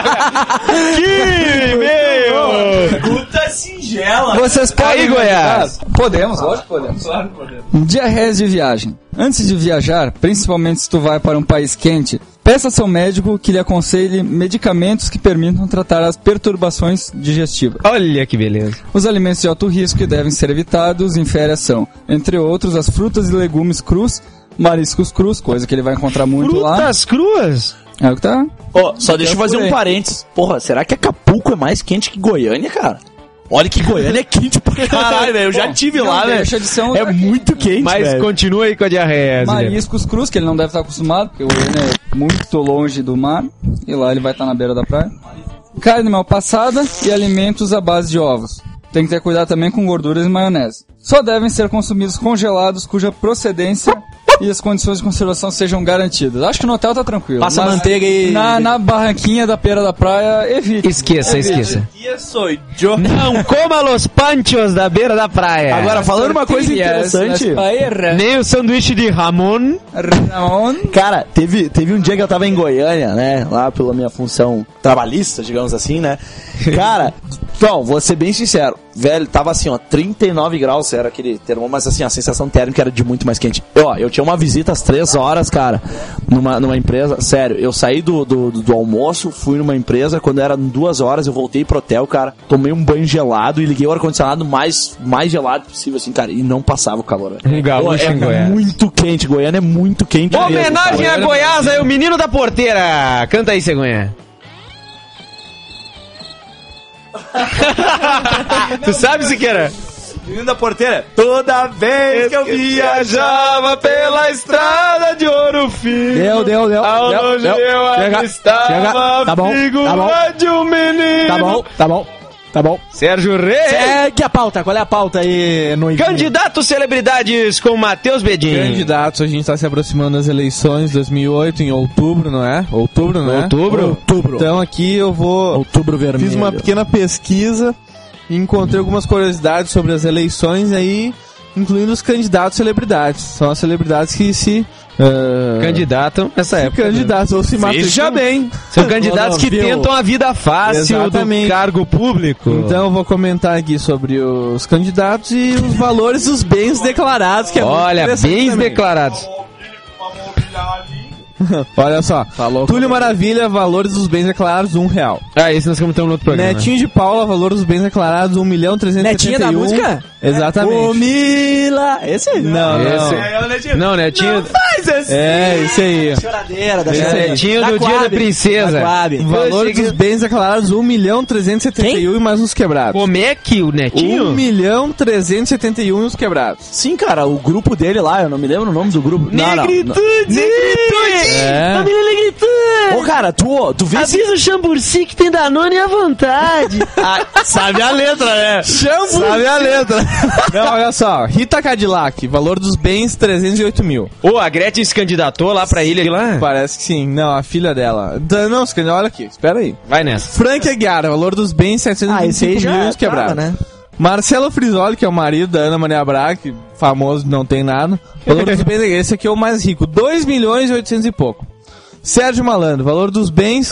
Que e-mail! Pergunta singela. Vocês podem Aí, me Goiás. ajudar? Podemos, lógico que podemos. Claro que podemos. Diarreias de viagem. Antes de viajar, principalmente se tu vai para um país quente, peça ao seu médico que lhe aconselhe medicamentos que permitam tratar as perturbações digestivas. Olha que beleza. Os alimentos de alto risco que devem ser evitados em férias são, entre outros, as frutas e legumes crus, mariscos crus, coisa que ele vai encontrar muito lá. Frutas cruas? É o que tá? Ó, só deixa eu fazer por um aí. parênteses. Porra, será que Acapulco é mais quente que Goiânia, cara? Olha que Goiânia é quente pra caralho, velho. Eu já Bom, tive não lá, velho. deixa de ser um É lugar muito quente, Mas velho. continua aí com a diarreia. Zé. Mariscos crus, que ele não deve estar acostumado, porque o Goiânia é muito longe do mar, e lá ele vai estar na beira da praia. Carne mal passada e alimentos à base de ovos. Tem que ter cuidado também com gorduras e maionese. Só devem ser consumidos congelados cuja procedência e as condições de conservação sejam garantidas. Acho que no hotel tá tranquilo. Passa mas manteiga e- Na, na barranquinha da beira da praia, evite. Esqueça, esqueça. Isso, eu. Não coma los panchos da beira da praia. Agora, falando uma coisa Tortillas, interessante. las paellas, Nem o sanduíche de Ramon. Ramon. Cara, teve, teve um dia que eu tava em Goiânia, né? Lá pela minha função trabalhista, digamos assim, né? Cara, então, vou ser bem sincero. Velho, tava assim, ó, trinta e nove graus, era aquele termômetro, mas assim, a sensação térmica era de muito mais quente. Eu, ó, eu tinha uma visita às três horas, cara, numa, numa empresa. Sério, eu saí do, do, do almoço, fui numa empresa, quando era duas horas, eu voltei pro hotel, cara, tomei um banho gelado e liguei o ar-condicionado mais, mais gelado possível, assim, cara, e não passava o calor. velho. Um gaúcho Pô, é em Goiás. muito quente, Goiânia é muito quente mesmo, Homenagem cara. a Goiás, aí o menino da porteira. Canta aí, Cegonha. Tu sabe, Siqueira? Menino da porteira. Toda vez que eu Viajava pela estrada de Ouro Fino. Deu, deu, deu. Ao deu, longe deu. eu Chega, avistava chega. Tá bom, a tá figura bom. de um menino. Tá bom, tá bom. Tá bom. Sérgio Reis. Segue a pauta. Qual é a pauta aí, noivinho? Candidatos celebridades com Matheus Bedin. Candidatos, a gente tá se aproximando das eleições de dois mil e oito, em outubro, não é? Outubro, não é? Outubro. Outubro. Então aqui eu vou... Outubro vermelho. Fiz uma pequena pesquisa e encontrei algumas curiosidades sobre as eleições aí, incluindo os candidatos celebridades. São as celebridades que se... Uh, Candidatam nessa se época. candidatos ou se Veja matriculam. bem. São candidatos que Viu? tentam a vida fácil Exatamente. do cargo público. Então eu vou comentar aqui sobre os candidatos e os valores dos bens declarados, que é muito Olha, interessante bens também. declarados. Olha só, Túlio Maravilha, valores dos bens declarados, um real. Ah, esse nós comentamos no outro programa. Netinho de Paula, valor dos bens declarados, um milhão trezentos e Netinha setenta e um. da música? Exatamente. Ô, Mila! Esse aí. Não, Esse- não. Não, Netinho. É, isso aí. Choradeira da Esse choradeira. Netinho Da do dia Coab. da princesa. Da Coab. Valor cheguei- dos bens declarados, um milhão trezentos e setenta e um e mais uns quebrados. Como é que o Netinho? um milhão trezentos e setenta e um e uns quebrados. Sim, cara, o grupo dele lá, eu não me lembro o nome do grupo. Não, não, não. Negritude! É. Família Negritude! Ô, cara, tu, tu vê se... Avisa o Chamburci que tem Danone à vontade. Sabe a letra, né? Sabe a letra. Não, olha só. Rita Cadillac, valor dos bens, trezentos e oito mil. Ô, a Gretchen se candidatou lá pra ilha lá. Parece que sim. Não, a filha dela. Da- Não, se candidatou, olha aqui, espera aí. Vai nessa. Frank Aguiar, valor dos bens, setecentos Ah, e vinte e esse aí cinco já mil e uns tava, quebrados. né? Marcelo Frisoli, que é o marido da Ana Maria Braga, que famoso, não tem nada. Valor dos bens, esse aqui é o mais rico, dois milhões e oitocentos e pouco. Sérgio Malandro, valor dos bens...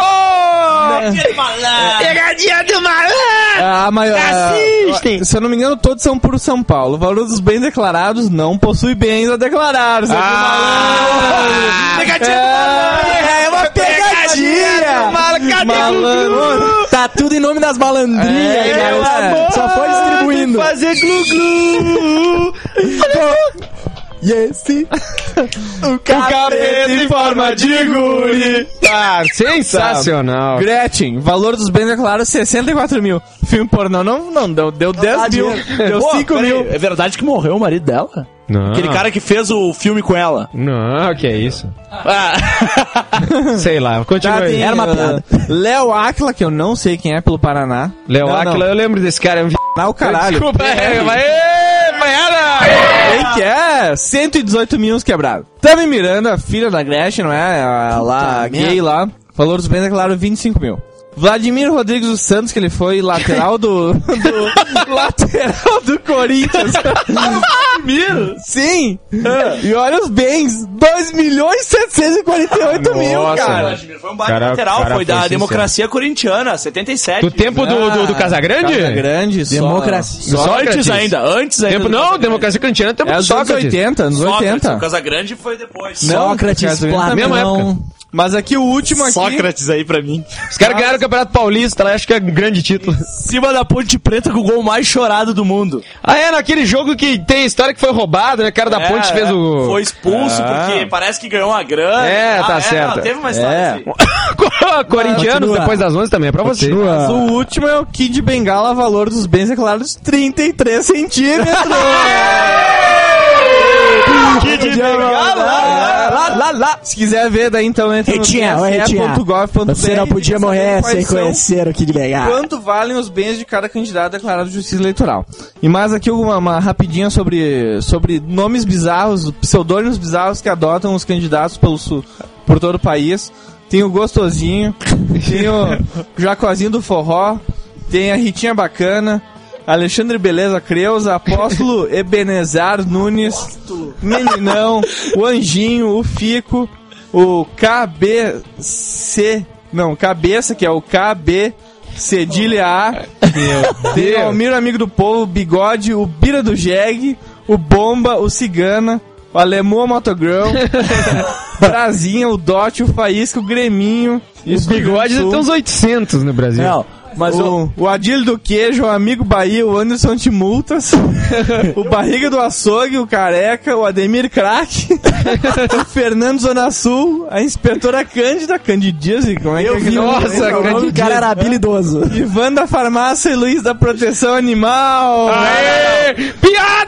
Pegadinha do malandro! A maior, Assistem! se eu não me engano, todos são por São Paulo. O valor dos bens declarados não possui bens a declarar. Sérgio Ah! Malandro. É, é uma pegadinha! Cadê Malandro. Tá tudo em nome das malandrinhas, É, cara. é. Só foi distribuindo. Fazer glu-glu! E esse? O capeta em forma de guri. Ah, sensacional! Gretchen, valor dos bens declarados sessenta e quatro mil. Filme pornô não, não deu, deu dez mil. Deu Pô, cinco peraí, mil. é verdade que morreu o marido dela? Não. Aquele cara que fez o filme com ela. Não, que é isso? Ah. Sei lá, continua Tá, aí. tem, Era uma uh, piada. Léo Áquila, que eu não sei quem é pelo Paraná. Léo Não, Áquila, não. eu lembro desse cara. É um Não, o caralho. Desculpa, é, vai, vai, Quem que é? cento e dezoito mil uns quebrados. Tami Miranda, filha da Gretchen, não é? A, lá, Puta gay lá. Valor dos bens declarados vinte e cinco mil. Vladimir Rodrigues dos Santos, que ele foi lateral do... do lateral do Corinthians. Vladimir? Sim. E olha os bens. dois milhões setecentos e quarenta e oito mil, Nossa, cara. Foi um baita Cara, lateral, cara foi da foi sincero. democracia corintiana, setenta e sete. Do tempo do, do, do Casagrande? Casa Grande, só- Democracia. Só Sócrates. antes ainda, antes ainda. Tempo, do não, Casagrande. democracia kantiana é tempo É do dos anos Sócrates. oitenta, anos Sócrates, oitenta. o Casagrande foi depois. Não, Sócrates, Casa Grande também. Mesma Platão. Mas aqui o último aqui... Sócrates aí pra mim. Os caras ganharam o Campeonato Paulista, lá acho que é um grande título. Cima da Ponte Preta com o gol mais chorado do mundo. Ah, é, naquele jogo que tem história que foi roubado, né? O cara da É, Ponte fez é, o... Foi expulso Ah. porque parece que ganhou uma grana. É, Ah, tá certo. Não, teve uma história É. assim. Corintianos, Continua. depois das onze também, é pra você. Mas o último é o Kid Bengala, valor dos bens declarados trinta e três centímetros. Kid Bengala! Lá, lá, lá. Se quiser ver, daí então entra Retinha, ô, no Retinha. tse ponto gov ponto br. Você não podia e saber morrer quais sem são- conhecer o Kid Bengala. Quanto valem os bens de cada candidato declarado de justiça eleitoral? E mais aqui uma, uma rapidinha sobre, sobre nomes bizarros, pseudônimos bizarros que adotam os candidatos pelo sul, por todo o país. Tem o Gostosinho, tem o Jacozinho do Forró, tem a Ritinha Bacana, Alexandre Beleza Creuza, Apóstolo Ebenezar Nunes, Meninão, o Anjinho, o Fico, o K B C, não, Cabeça, que é o K B Cedilha A, tem o Almiro Amigo do Povo, o Bigode, o Bira do Jeg, o Bomba, o Cigana, o Alemão Motogrão, Brasinha, o Dote, o Faísca, o Greminho. Os bigodes Sul. tem uns oitocentos no Brasil. Não, mas o, o Adílio do Queijo, o Amigo Bahia, o Anderson Timultas, o Barriga do Açougue, o Careca, o Ademir Crack, o Fernando Zona Sul, a Inspetora Cândida, Candidíase, como é que é que Nossa, é? O nome do cara era habilidoso. Ivan da Farmácia e Luiz da Proteção Animal. Aê! Piada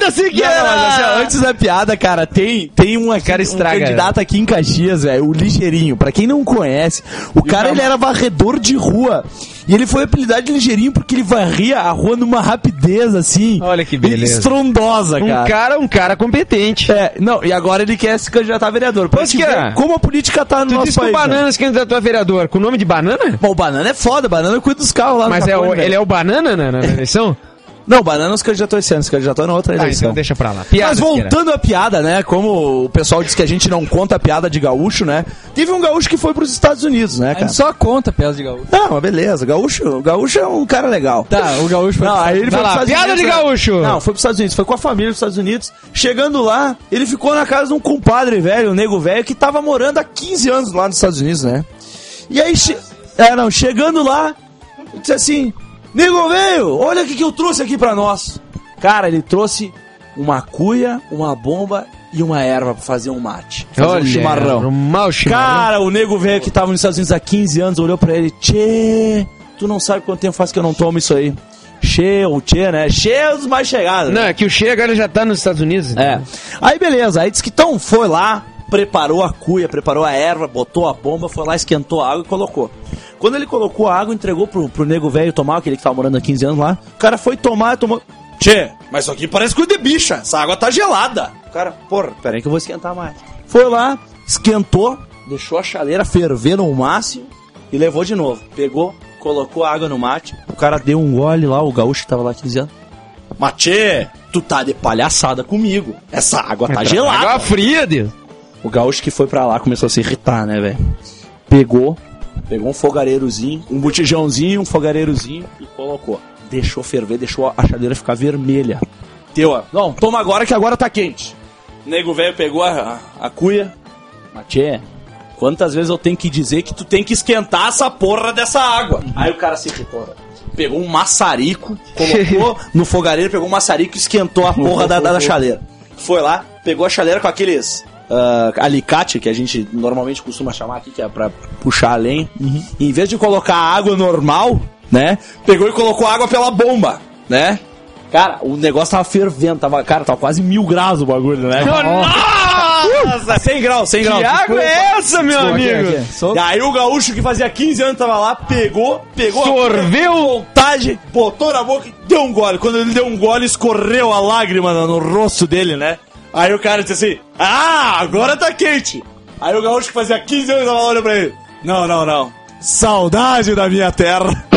Siqueira! Não, não, mas assim, ó, antes da piada, cara, tem, tem um, aqui, cara um estraga, candidato aqui em Caxias, velho, o Ligeirinho. Pra quem não conhece, o cara ele era varredor de rua. E ele foi apelidado de Ligeirinho porque ele varria a rua numa rapidez, assim. Olha que beleza. Estrondosa, Um cara. cara, um cara competente. É, não, e agora ele quer se candidatar a vereador. Pra Ô, te Siqueira, ver como a política tá no Tu nosso disse que o país. né? Banana se candidatou a vereador. Com o nome de Banana? Bom, o Banana é foda, o Banana cuida dos carros lá no Mas é Capone, o, velho. ele é o Banana na, na eleição? Não, o Banana não se candidatou esse ano, se candidatou na outra Ah, eleição. então deixa pra lá. Piada, Mas voltando à piada, né? Como o pessoal diz que a gente não conta a piada de gaúcho, né? Teve um gaúcho que foi pros Estados Unidos, né, A cara? gente só conta peças de gaúcho. Não, mas beleza. Gaúcho, gaúcho é um cara legal. Tá, o gaúcho foi... Não, aí ele Vai foi lá, pros Estados piada Unidos, de né? gaúcho. Não, foi pros Estados Unidos. Foi com a família pros Estados Unidos. Chegando lá, ele ficou na casa de um compadre velho, um nego velho, que tava morando há quinze anos lá nos Estados Unidos, né? E aí, che... é, não, chegando lá, ele disse assim, nego velho, olha o que que eu trouxe aqui pra nós. Cara, ele trouxe uma cuia, uma bomba e uma erva pra fazer um mate. Fazer Olha, um chimarrão. um mau chimarrão. Cara, o nego velho que tava nos Estados Unidos há quinze anos olhou pra ele, tchê, tu não sabe quanto tempo faz que eu não tomo isso aí. Che, ou tchê, né? Che é os mais chegados. Não, né? é que o Che agora já tá nos Estados Unidos. É. Aí beleza, aí disse que então foi lá, preparou a cuia, preparou a erva, botou a bomba, foi lá, esquentou a água e colocou. Quando ele colocou a água, entregou pro, pro nego velho tomar, aquele que tava morando há quinze anos lá, o cara foi tomar, tomou... Tchê, mas isso aqui parece coisa de bicha, essa água tá gelada. O cara, porra, pera aí que eu vou esquentar mais. Foi lá, esquentou, deixou a chaleira ferver no máximo e levou de novo. Pegou, colocou a água no mate, o cara deu um gole lá, o gaúcho que tava lá quinze anos. Mas tchê, tu tá de palhaçada comigo, essa água tá gelada. Água fria, Deus. O gaúcho que foi pra lá começou a se irritar, né, velho? Pegou, pegou um fogareirozinho, um botijãozinho, um fogareirozinho e colocou. Deixou ferver, deixou a chaleira ficar vermelha. Teu, ó. Não, toma agora que agora tá quente. O nego velho pegou a, a, a cuia. Matê, quantas vezes eu tenho que dizer que tu tem que esquentar essa porra dessa água? Aí o cara se irritou, velho. Pegou um maçarico, colocou no fogareiro, pegou um maçarico e esquentou a porra da, da, da chaleira. Foi lá, pegou a chaleira com aqueles uh, alicate que a gente normalmente costuma chamar aqui, que é pra puxar a lenha. Uhum. E em vez de colocar a água normal, né, pegou e colocou água pela bomba, né? Cara, o negócio tava fervendo, tava, cara, tava quase mil graus o bagulho, né? Nossa! cem graus, cem graus. Que água é essa, meu amigo? E aí o gaúcho que fazia quinze anos tava lá, pegou, pegou Sorveu. a vontade, botou na boca e deu um gole. Quando ele deu um gole, escorreu a lágrima no, no rosto dele, né? Aí o cara disse assim, ah, agora tá quente. Aí o gaúcho que fazia quinze anos tava lá olhando pra ele, não, não, não, saudade da minha terra.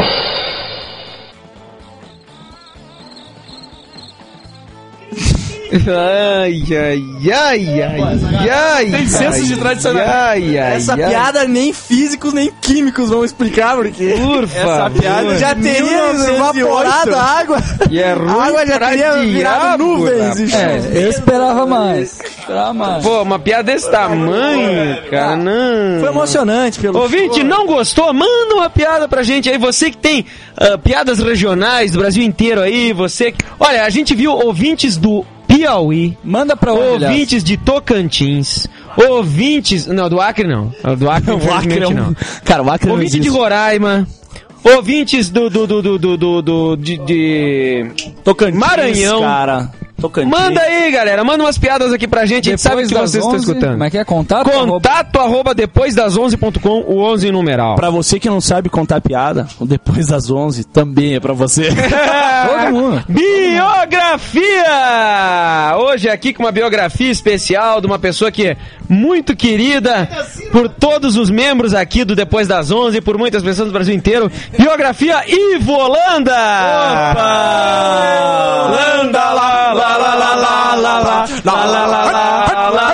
Ai, ai, ai, ai, ai. Tem senso de tradicional. Ai, ai, Essa ai. piada nem físicos nem químicos vão explicar, porque Por essa favor. piada já teria mil novecentos e oito. evaporado a água. E é ruim A água já pra teria virado diabo, nuvens e rapaz. chuva. É, eu esperava mais. Esperava mais. Pô, uma piada desse tamanho, cara, não. Foi emocionante pelo Ouvinte, não gostou? Manda uma piada pra gente aí. Você que tem ah, piadas regionais do Brasil inteiro aí, você... que- Olha, a gente viu ouvintes do Piauí, Manda pra onde, aliás? ouvintes de Tocantins, ouvintes... Não, do Acre não. Do Acre, O Acre é infelizmente, um... não. Cara, o Acre não Ouvinte de existe. Roraima, ouvintes do... do, do, do, do, do, do de, de... Tocantins, Maranhão. cara. Tocantins. Manda aí, galera. Manda umas piadas aqui pra gente. A gente sabe Depois que das vocês estão onze, escutando. Como é que é? Contato? Contato arroba depois das onze ponto com, o onze em numeral. Pra você que não sabe contar piada, o Depois das onze também é pra você. Todo mundo. Biografia! Hoje aqui com uma biografia especial de uma pessoa que é muito querida por todos os membros aqui do Depois das onze, por muitas pessoas do Brasil inteiro. Biografia Ivo Holanda! Opa! Holanda, lá, lá, lá, lá, lá, lá, lá, lá, lá, lá, lá,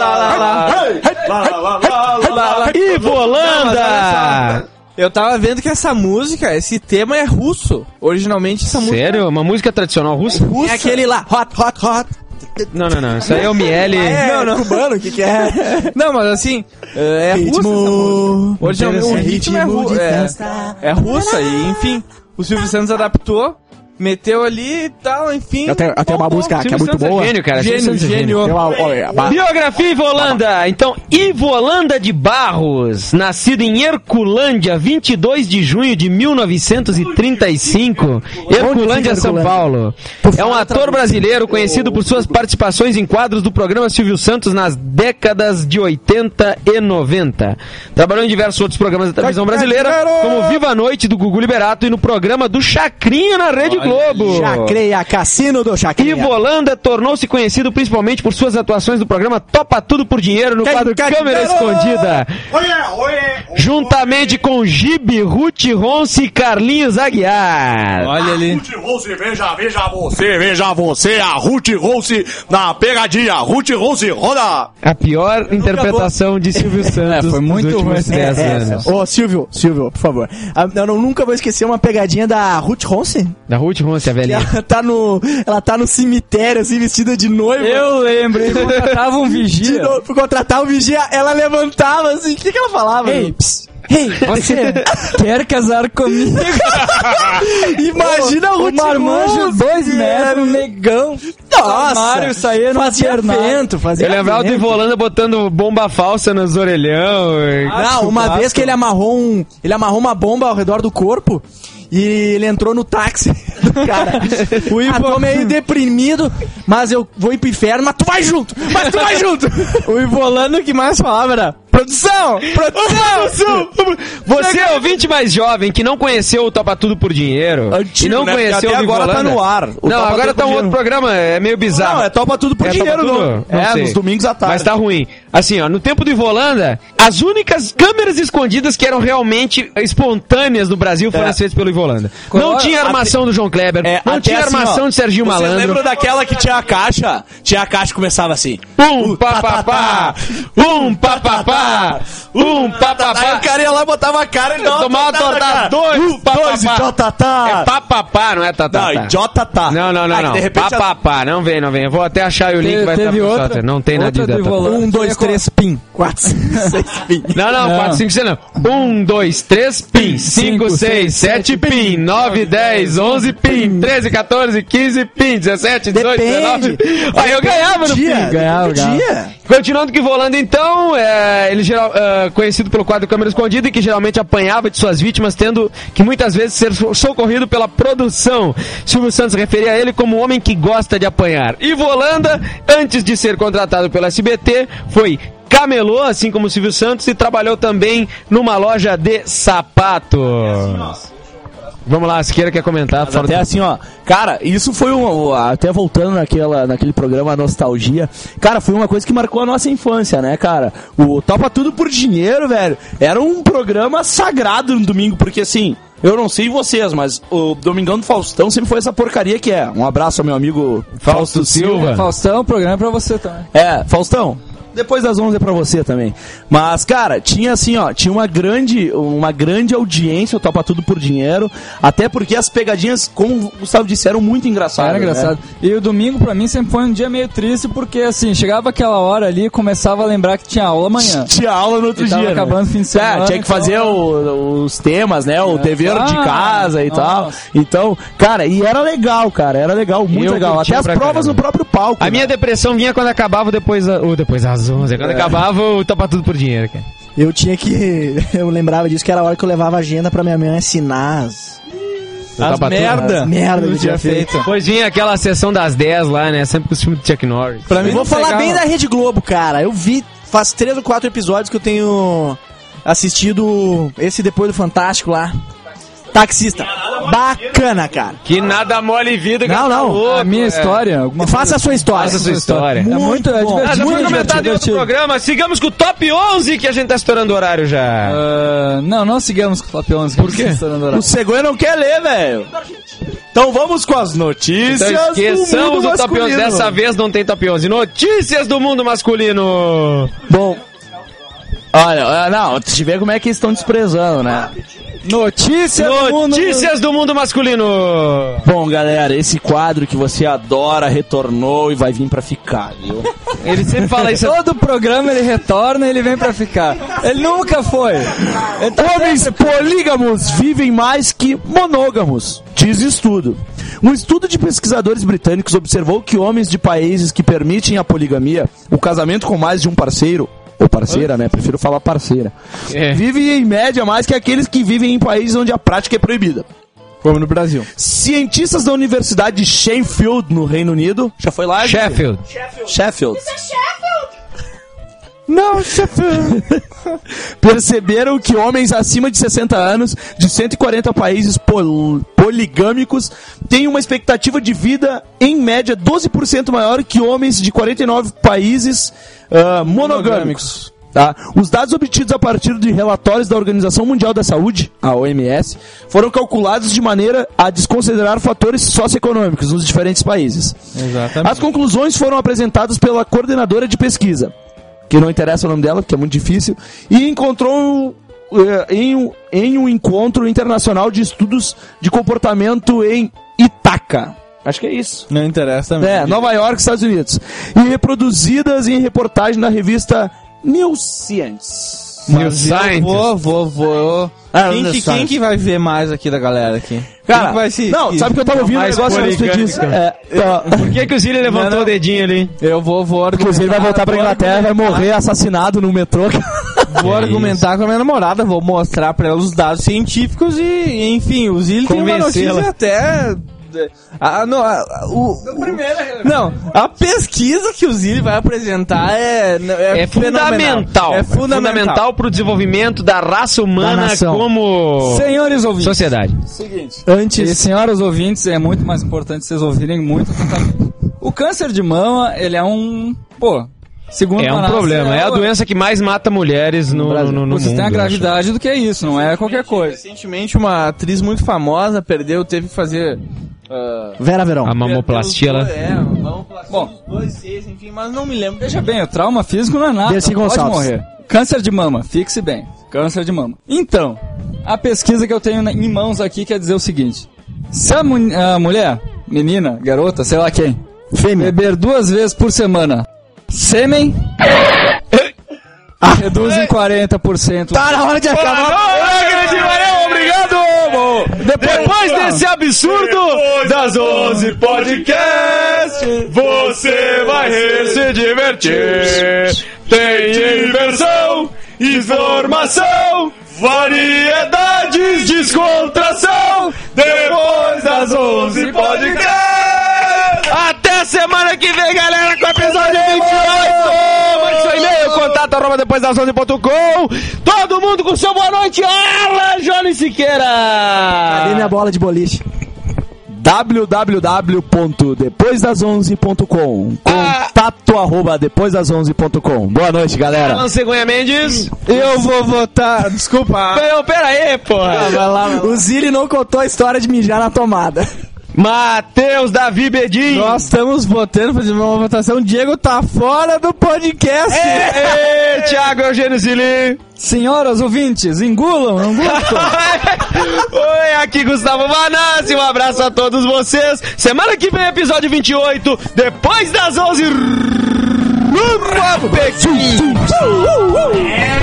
lá, lá, lá, Ivo Holanda! Eu tava vendo que essa música, esse tema é russo. Originalmente essa música Sério? Uma música tradicional russa? É aquele lá, hot, hot, hot. Não, não, não. Isso aí é o Miele. É, não, não. Cubano, o que que é? Não, mas assim, é, é russa essa música. Originalmente o ritmo é, ru é, é russa e, enfim, o Silvio Santos adaptou, meteu ali e tal, enfim. Eu tenho, eu tenho uma voltou. música que é Silvio muito Santos boa. gênio, cara. Gênio, Silvio Santos é gênio. Eu, olha, ba- Biografia Ivo Holanda. Então, Ivo Holanda de Barros, nascido em Herculândia, vinte e dois de junho de mil novecentos e trinta e cinco. Herculândia, São Herculândia? Paulo. É um ator brasileiro conhecido por suas participações em quadros do programa Silvio Santos nas décadas de oitenta e noventa. Trabalhou em diversos outros programas da televisão brasileira, como Viva a Noite do Gugu Liberato e no programa do Chacrinha na Rede Globo. Chacreia, Cassino do Chacreia. Ivo Holanda tornou-se conhecido principalmente por suas atuações no programa Topa Tudo por Dinheiro no quadro Câmera Escondida. Juntamente com Gibi, Ruth Ronce e Carlinhos Aguiar. Olha ali. Ruth Rose, veja, veja você, veja você, a Ruth Rose na pegadinha. Ruth Rose, roda! A pior interpretação de Silvio Santos É, foi muito dos últimos ruim. dez É, anos. Ô, Silvio, Silvio, por favor. Ah, Eu não- nunca vou esquecer uma pegadinha da Ruth Ronce. Da Ruth Ronce, a velhinha. Ela tá no, ela tá no cemitério, assim, vestida de noiva. Eu lembro, ele contratava um De vigia. novo, pra contratar o vigia, ela levantava, assim, o que que ela falava? Ei, meu? Psst, ei, Você quer casar comigo? imagina o O Ruth marmanjo, Ronce, dois é, metros, negão. Nossa, Mário saía no fazia Bernardo. vento, fazia Eu lembrava do vento. Ivo Holanda botando bomba falsa nos orelhão. Não, uma churrasco. vez que ele amarrou um, ele amarrou uma bomba ao redor do corpo e ele entrou no táxi do cara. O Ivo tô meio deprimido, mas eu vou ir pro inferno, mas tu vai junto, mas tu vai junto. O Ivo Holanda, o que mais falava era produção, produção. Você, ouvinte mais jovem, que não conheceu o Topa Tudo por Dinheiro Antigo, e não né? conheceu Porque o Ivo agora tá Holanda- no ar. O Não, Topa agora Tudo tá por um outro Dinheiro. programa, é meio bizarro. Não, é Topa Tudo por É Dinheiro, Topa Tudo? não. Não É, sei. nos domingos à tarde. Mas tá ruim. Assim, ó, no tempo do Ivo Holanda, as únicas câmeras escondidas que eram realmente espontâneas no Brasil foram É. as feitas pelo Ivo Holanda. Não Coloca- tinha armação do João Kleber, É, não até tinha assim, armação ó, de Serginho Você Malandro. lembra daquela que tinha a caixa? Tinha a caixa que começava assim. Um papapá, um papapá, um Aí papapá. o cara ia lá, botava a cara e dava Tomava uma tortada, dois, Um, dois, papapá. idiota, É papapá, não é tatatá. Não, idiota tá. Não, não, não, Ah, não. de repente a- Papapá, não vem, não vem. Eu vou até achar o link que vai estar Teve pro outra, software. Não tem nada de outra do data. Ivo Holanda. Um, dois, três, pim. Quatro, cinco, seis, pim. Não, não, Não. quatro, cinco, seis, não. um, dois, três, pim. cinco, seis, sete, pim. nove, dez, onze, pim. treze, quatorze, quinze, pim. dezessete, dezoito, Depende. dezenove. Aí eu ganhava no Dia, pim. Ganhava, ganhava. dia. Continuando que Volando, então, é, ele geral, é, conhecido pelo quadro Câmera Escondida e que geralmente apanhava de suas vítimas, tendo que muitas vezes ser so- socorrido pela produção. Silvio Santos referia a ele como um homem que gosta de apanhar. Ivo Holanda, antes de ser contratado pela S B T, foi camelô, assim como Silvio Santos, e trabalhou também numa loja de sapatos. Vamos lá, Siqueira quer comentar. Mas até assim, ó, cara, isso foi um, até voltando naquela, naquele programa Nostalgia, cara, foi uma coisa que marcou a nossa infância, né, cara? O Topa Tudo por Dinheiro, velho, era um programa sagrado no domingo, porque assim, eu não sei vocês, mas o Domingão do Faustão sempre foi essa porcaria que é. Um abraço ao meu amigo Fausto Silva. Faustão, o programa é pra você também. É, Faustão, depois das onze é pra você também. Mas, cara, tinha assim, ó, tinha uma grande, uma grande audiência, o Topa Tudo por Dinheiro, até porque as pegadinhas, como o Gustavo disse, eram muito engraçadas. Era engraçado. Né? E o domingo pra mim sempre foi um dia meio triste, porque assim, chegava aquela hora ali e começava a lembrar que tinha aula amanhã. Tinha aula no outro E tava dia. acabando né? o fim de semana, É, tinha que então- fazer o- os temas, né? O É. dever de Ah, casa e nossa. tal. Então, cara, e era legal, cara, era legal, muito Eu legal. curtia Até as pra provas caramba. no próprio palco. A né? minha depressão vinha quando acabava depois, a- ou depois das onze, quando acabava o Topa Tudo por Dinheiro, cara. Eu tinha que. Eu lembrava disso, que era a hora que eu levava a agenda pra minha mãe assinar as, As merda. as merda que Não tinha tinha feito. Depois vinha aquela sessão das dez lá, né? Sempre com os filmes do Chuck Norris. Pra mim, Eu vou não falar pegava. bem da Rede Globo, cara. Eu vi faz três ou quatro episódios que eu tenho assistido esse Depois do Fantástico lá. Taxista. Bacana, cara. Que nada mole vida. que Não, tá não. louco, A minha é. história, alguma Faça a sua história. Faça a sua história. É muito, é bom. Ah, já divertido. foi muito comentado em outro divertido. programa. Sigamos com o top onze, que a gente tá estourando o horário já. Ah, não, não sigamos com o Top onze. Por quê? O Cegonha não quer ler, velho. Então vamos com as notícias Então do esqueçamos mundo o top onze. masculino. Dessa vez não tem top onze. Notícias do mundo masculino. Bom, olha, olha, não, deixa eu ver como é que eles estão desprezando, né? Notícia do mundo. Notícias do mundo masculino. Bom, galera, esse quadro que você adora retornou e vai vir pra ficar, viu? Ele sempre fala isso. Todo programa ele retorna e ele vem pra ficar. Ele nunca foi. Ele tá Homens polígamos vivem mais que monôgamos, diz estudo. Um estudo de pesquisadores britânicos observou que homens de países que permitem a poligamia, o casamento com mais de um parceiro, ou parceira, né? Prefiro falar parceira. É. Vivem em média mais que aqueles que vivem em países onde a prática é proibida. Como no Brasil. Cientistas da Universidade de Sheffield, no Reino Unido. Já foi lá? Sheffield. Sheffield. Não, Sheffield. Perceberam que homens acima de sessenta anos, de cento e quarenta países pol- poligâmicos, têm uma expectativa de vida, em média, doze por cento maior que homens de quarenta e nove países uh, monogâmicos. Tá? Os dados obtidos a partir de relatórios da Organização Mundial da Saúde, a O M S, foram calculados de maneira a desconsiderar fatores socioeconômicos nos diferentes países. Exatamente. As conclusões foram apresentadas pela coordenadora de pesquisa, que não interessa o nome dela, porque é muito difícil, e encontrou eh, em, um, em um encontro internacional de estudos de comportamento em Itaca. Acho que é isso. Não interessa também. É, Nova York, Estados Unidos. E reproduzidas em reportagem na revista New Science. New Mas eu Scientist. vou, vou, vou. Ah, quem, New que, Science. quem que vai ver mais aqui da galera aqui? Cara, quem que vai se... não, sabe que eu tava ouvindo um mais negócio a respeito disso? poligâmica. É, tá. Por que que o Zilli levantou Não, não. o dedinho ali? Eu vou, vou argumentar. Inclusive ele vai voltar pra vou Inglaterra e vai argumentar- morrer assassinado no metrô. Vou É argumentar com a minha namorada, vou mostrar pra ela os dados científicos e, enfim, o Zilli tem uma Convencê-la. notícia até... Ah, não, a, a- o, o- não, a pesquisa que o Zilli vai apresentar é É, é, fundamental. É É fundamental. fundamental pro desenvolvimento da raça humana Da nação. como Senhores ouvintes. sociedade. Antes. E senhoras ouvintes, é muito mais importante vocês ouvirem muito atentamente. O câncer de mama, ele é um... Pô, segundo É um Manaus, problema. É a o- doença que mais mata mulheres no, no, no, no Você mundo. tem a eu gravidade do que é isso, não é qualquer coisa. Recentemente uma atriz muito famosa perdeu, teve que fazer... ah, Vera Verão. acho. A mamoplastia lá. É, mamoplastia. Bom. Bom, dois, seis, enfim, mas não me lembro. Veja bem, o trauma físico não é nada, Dercy não pode Gonçalves. morrer. Câncer de mama, fixe bem. Câncer de mama. Então, a pesquisa que eu tenho na- em mãos aqui quer dizer o seguinte. Se a, mu- a mulher, menina, garota, sei lá quem, Fêmea. beber duas vezes por semana sêmen, reduz em quarenta por cento. Tá na hora de acabar. Obrigado! Depois desse absurdo das onze podcasts, você vai se divertir. Tem diversão, informação, variedades, descontração. Depois das onze podcasts. Até semana que vem, galera, com o episódio vinte e oito. Mande seu e-mail, contato arroba depois das onze ponto com. Todo mundo com seu boa noite. Alan Jones Siqueira. Cadê minha bola de boliche? w w w ponto depois das onze ponto com. Ah. Contato arroba depois das onze ponto com. Boa noite, galera. Alan Cegonha Mendes. Eu vou votar. Desculpa. Não, pera aí, porra. Vai lá, vai lá. O Zilli não contou a história de mijar na tomada. Matheus Davi Bedin. Nós estamos votando, fazendo uma votação. Diego tá fora do podcast. Ei, Thiago Eugênio Zilli. Senhoras ouvintes, engulam, não gostam? Oi, aqui Gustavo Vanassi. Um abraço a todos vocês. Semana que vem, episódio vinte e oito. Depois das onze. Rumo a Pequim.